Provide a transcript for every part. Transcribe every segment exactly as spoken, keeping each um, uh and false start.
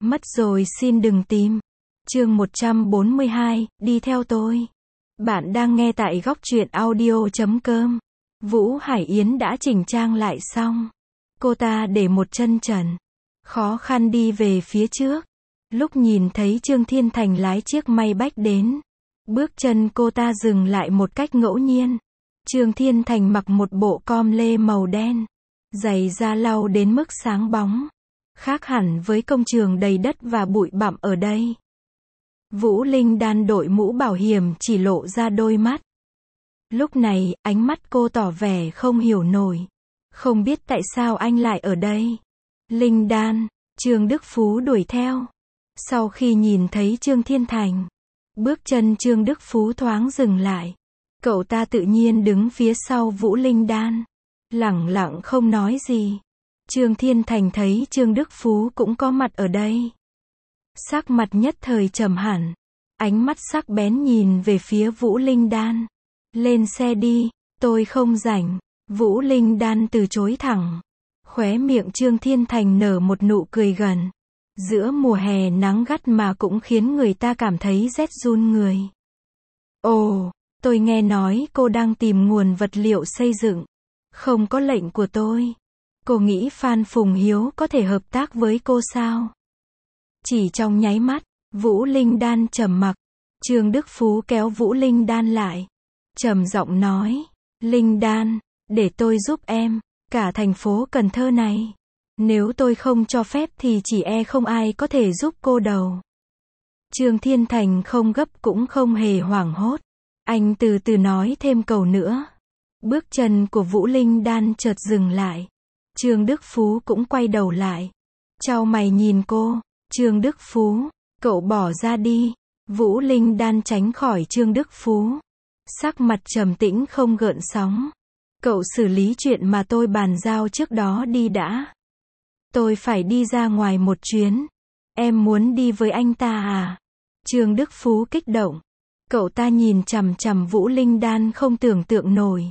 Mất rồi xin đừng tìm. Chương một trăm bốn mươi hai, đi theo tôi. Bạn đang nghe tại góc truyện audio chấm com. Vũ Hải Yến đã chỉnh trang lại xong. Cô ta để một chân trần, khó khăn đi về phía trước. Lúc nhìn thấy Trương Thiên Thành lái chiếc Maybach đến, bước chân cô ta dừng lại một cách ngẫu nhiên. Trương Thiên Thành mặc một bộ com lê màu đen, giày da lau đến mức sáng bóng, khác hẳn với công trường đầy đất và bụi bặm ở đây. Vũ Linh Đan đội mũ bảo hiểm chỉ lộ ra đôi mắt. Lúc này, ánh mắt cô tỏ vẻ không hiểu nổi. Không biết tại sao anh lại ở đây. Linh Đan, Trương Đức Phú đuổi theo. Sau khi nhìn thấy Trương Thiên Thành, bước chân Trương Đức Phú thoáng dừng lại. Cậu ta tự nhiên đứng phía sau Vũ Linh Đan, lẳng lặng không nói gì. Trương Thiên Thành thấy Trương Đức Phú cũng có mặt ở đây, sắc mặt nhất thời trầm hẳn, ánh mắt sắc bén nhìn về phía Vũ Linh Đan. Lên xe đi, tôi không rảnh. Vũ Linh Đan từ chối thẳng. Khóe miệng Trương Thiên Thành nở một nụ cười gần. Giữa mùa hè nắng gắt mà cũng khiến người ta cảm thấy rét run người. Ồ, tôi nghe nói cô đang tìm nguồn vật liệu xây dựng. Không có lệnh của tôi. Cô nghĩ Phan Phùng Hiếu có thể hợp tác với cô sao? Chỉ trong nháy mắt, Vũ Linh Đan trầm mặc. Trương Đức Phú kéo Vũ Linh Đan lại, trầm giọng nói, Linh Đan, để tôi giúp em, cả thành phố Cần Thơ này. Nếu tôi không cho phép thì chỉ e không ai có thể giúp cô đâu. Trương Thiên Thành không gấp cũng không hề hoảng hốt. Anh từ từ nói thêm câu nữa. Bước chân của Vũ Linh Đan chợt dừng lại. Trương Đức Phú cũng quay đầu lại, chau mày nhìn cô. Trương Đức Phú, cậu bỏ ra đi. Vũ Linh Đan tránh khỏi Trương Đức Phú, sắc mặt trầm tĩnh không gợn sóng. Cậu xử lý chuyện mà tôi bàn giao trước đó đi đã. Tôi phải đi ra ngoài một chuyến. Em muốn đi với anh ta à? Trương Đức Phú kích động. Cậu ta nhìn chằm chằm Vũ Linh Đan không tưởng tượng nổi.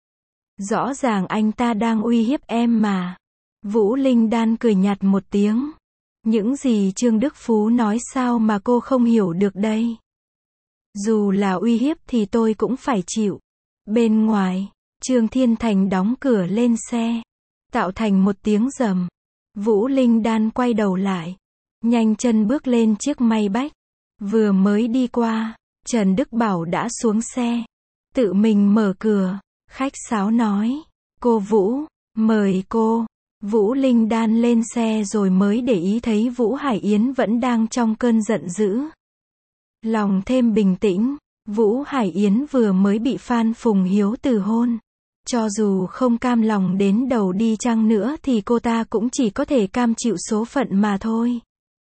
Rõ ràng anh ta đang uy hiếp em mà. Vũ Linh Đan cười nhạt một tiếng. Những gì Trương Đức Phú nói sao mà cô không hiểu được đây? Dù là uy hiếp thì tôi cũng phải chịu. Bên ngoài, Trương Thiên Thành đóng cửa lên xe, tạo thành một tiếng rầm. Vũ Linh Đan quay đầu lại, nhanh chân bước lên chiếc Maybach. Vừa mới đi qua, Trần Đức Bảo đã xuống xe, tự mình mở cửa, khách sáo nói, cô Vũ, mời cô. Vũ Linh Đan lên xe rồi mới để ý thấy Vũ Hải Yến vẫn đang trong cơn giận dữ. Lòng thêm bình tĩnh, Vũ Hải Yến vừa mới bị Phan Phùng Hiếu từ hôn. Cho dù không cam lòng đến đầu đi chăng nữa thì cô ta cũng chỉ có thể cam chịu số phận mà thôi.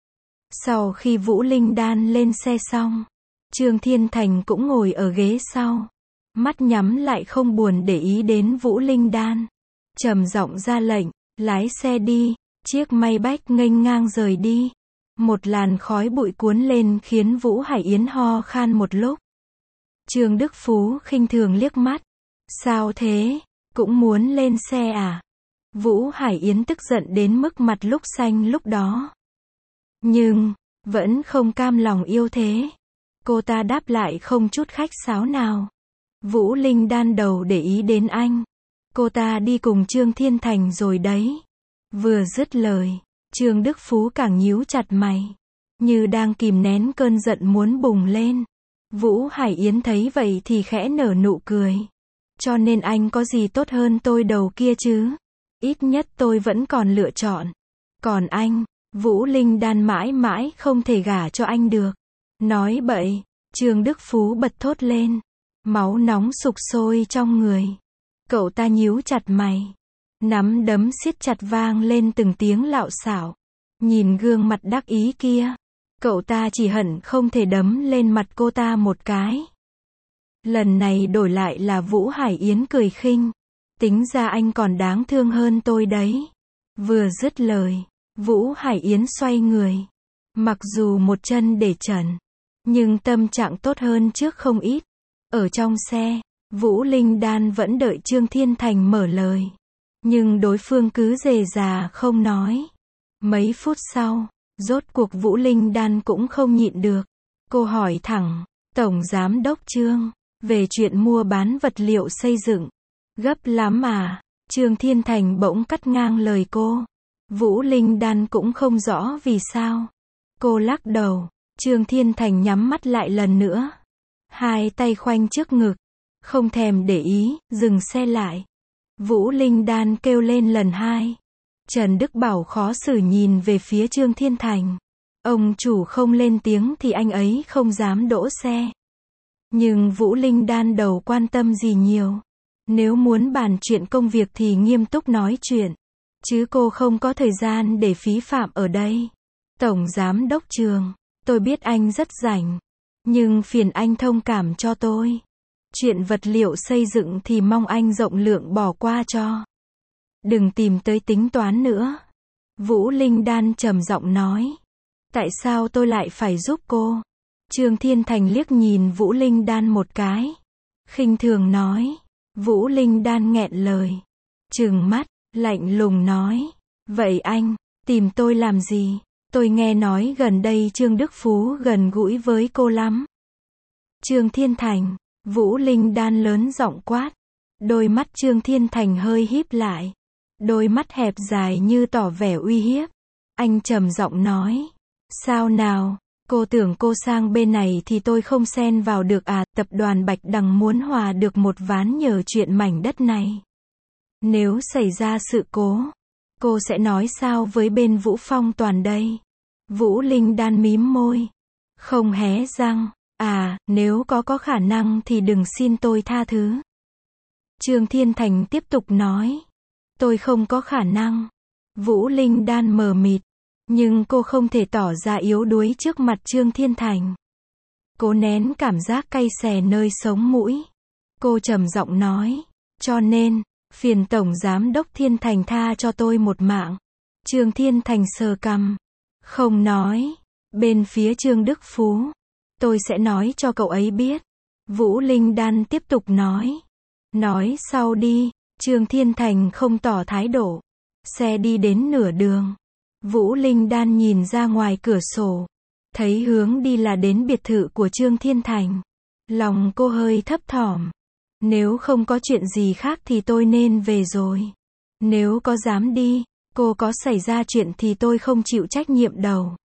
Sau khi Vũ Linh Đan lên xe xong, Trương Thiên Thành cũng ngồi ở ghế sau, mắt nhắm lại không buồn để ý đến Vũ Linh Đan. Trầm giọng ra lệnh, lái xe đi. Chiếc Maybach nghênh ngang rời đi. Một làn khói bụi cuốn lên khiến Vũ Hải Yến ho khan một lúc. Trương Đức Phú khinh thường liếc mắt. Sao thế? Cũng muốn lên xe à? Vũ Hải Yến tức giận đến mức mặt lúc xanh lúc đó. Nhưng, vẫn không cam lòng yêu thế. Cô ta đáp lại không chút khách sáo nào. Vũ Linh Đan đầu để ý đến anh. Cô ta đi cùng Trương Thiên Thành rồi đấy. Vừa dứt lời, Trương Đức Phú càng nhíu chặt mày, như đang kìm nén cơn giận muốn bùng lên. Vũ Hải Yến thấy vậy thì khẽ nở nụ cười. Cho nên anh có gì tốt hơn tôi đầu kia chứ? Ít nhất tôi vẫn còn lựa chọn. Còn anh, Vũ Linh Đan mãi mãi không thể gả cho anh được. Nói bậy, Trương Đức Phú bật thốt lên. Máu nóng sục sôi trong người. Cậu ta nhíu chặt mày, nắm đấm siết chặt vang lên từng tiếng lạo xạo. Nhìn gương mặt đắc ý kia, cậu ta chỉ hận không thể đấm lên mặt cô ta một cái. Lần này đổi lại là Vũ Hải Yến cười khinh. Tính ra anh còn đáng thương hơn tôi đấy. Vừa dứt lời, Vũ Hải Yến xoay người. Mặc dù một chân để trần, nhưng tâm trạng tốt hơn trước không ít. Ở trong xe, Vũ Linh Đan vẫn đợi Trương Thiên Thành mở lời. Nhưng đối phương cứ rề rà không nói. Mấy phút sau, Rốt cuộc Vũ Linh Đan cũng không nhịn được. Cô hỏi thẳng, Tổng Giám Đốc Trương, về chuyện mua bán vật liệu xây dựng. Gấp lắm à? Trương Thiên Thành bỗng cắt ngang lời cô. Vũ Linh Đan cũng không rõ vì sao. Cô lắc đầu. Trương Thiên Thành nhắm mắt lại lần nữa. Hai tay khoanh trước ngực. Không thèm để ý, dừng xe lại. Vũ Linh Đan kêu lên lần hai. Trần Đức Bảo khó xử nhìn về phía Trương Thiên Thành. Ông chủ không lên tiếng thì anh ấy không dám đỗ xe. Nhưng Vũ Linh Đan đầu quan tâm gì nhiều. Nếu muốn bàn chuyện công việc thì nghiêm túc nói chuyện. Chứ cô không có thời gian để phí phạm ở đây. Tổng Giám Đốc Trương, tôi biết anh rất rảnh. Nhưng phiền anh thông cảm cho tôi. Chuyện vật liệu xây dựng thì mong anh rộng lượng bỏ qua cho. Đừng tìm tới tính toán nữa. Vũ Linh Đan trầm giọng nói. Tại sao tôi lại phải giúp cô? Trương Thiên Thành liếc nhìn Vũ Linh Đan một cái. Khinh thường nói. Vũ Linh Đan nghẹn lời. Trừng mắt, lạnh lùng nói. Vậy anh, tìm tôi làm gì? Tôi nghe nói gần đây Trương Đức Phú gần gũi với cô lắm. Trương Thiên Thành, Vũ Linh Đan lớn giọng quát. Đôi mắt Trương Thiên Thành hơi híp lại. Đôi mắt hẹp dài như tỏ vẻ uy hiếp. Anh trầm giọng nói. Sao nào, cô tưởng cô sang bên này thì tôi không xen vào được à? Tập đoàn Bạch Đằng muốn hòa được một ván nhờ chuyện mảnh đất này. Nếu xảy ra sự cố, cô sẽ nói sao với bên Vũ Phong Toàn đây? Vũ Linh Đan mím môi. Không hé răng. À, nếu có có khả năng thì đừng xin tôi tha thứ. Trương Thiên Thành tiếp tục nói. Tôi không có khả năng. Vũ Linh Đan mờ mịt. Nhưng cô không thể tỏ ra yếu đuối trước mặt Trương Thiên Thành. Cố nén cảm giác cay xè nơi sống mũi. Cô trầm giọng nói. Cho nên, phiền Tổng Giám Đốc Thiên Thành tha cho tôi một mạng. Trương Thiên Thành sờ cằm. Không nói. Bên phía Trương Đức Phú. Tôi sẽ nói cho cậu ấy biết. Vũ Linh Đan tiếp tục nói. Nói sau đi. Trương Thiên Thành không tỏ thái độ. Xe đi đến nửa đường. Vũ Linh Đan nhìn ra ngoài cửa sổ. Thấy hướng đi là đến biệt thự của Trương Thiên Thành. Lòng cô hơi thấp thỏm. Nếu không có chuyện gì khác thì tôi nên về rồi. Nếu có dám đi, cô có xảy ra chuyện thì tôi không chịu trách nhiệm đâu.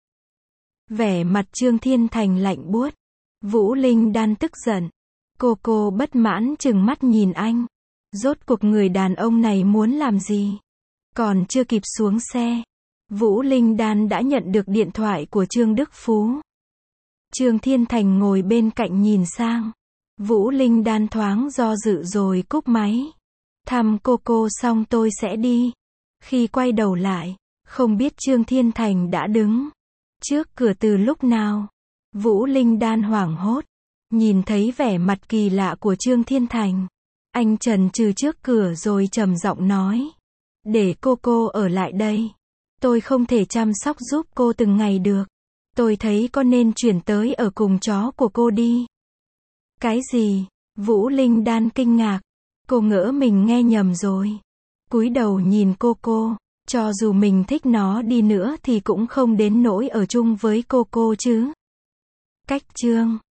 Vẻ mặt Trương Thiên Thành lạnh buốt. Vũ Linh Đan tức giận. Cô cô bất mãn trừng mắt nhìn anh. Rốt cuộc người đàn ông này muốn làm gì? Còn chưa kịp xuống xe, Vũ Linh Đan đã nhận được điện thoại của Trương Đức Phú. Trương Thiên Thành ngồi bên cạnh nhìn sang. Vũ Linh Đan thoáng do dự rồi cúp máy. Thăm cô cô xong tôi sẽ đi. Khi quay đầu lại, không biết Trương Thiên Thành đã đứng trước cửa từ lúc nào. Vũ Linh Đan hoảng hốt. Nhìn thấy vẻ mặt kỳ lạ của Trương Thiên Thành. Anh chần chừ trước cửa rồi trầm giọng nói. Để cô cô ở lại đây. Tôi không thể chăm sóc giúp cô từng ngày được. Tôi thấy con nên chuyển tới ở cùng chó của cô đi. Cái gì? Vũ Linh Đan kinh ngạc. Cô ngỡ mình nghe nhầm rồi. Cúi đầu nhìn cô cô. Cho dù mình thích nó đi nữa thì cũng không đến nỗi ở chung với cô cô chứ. Cách chương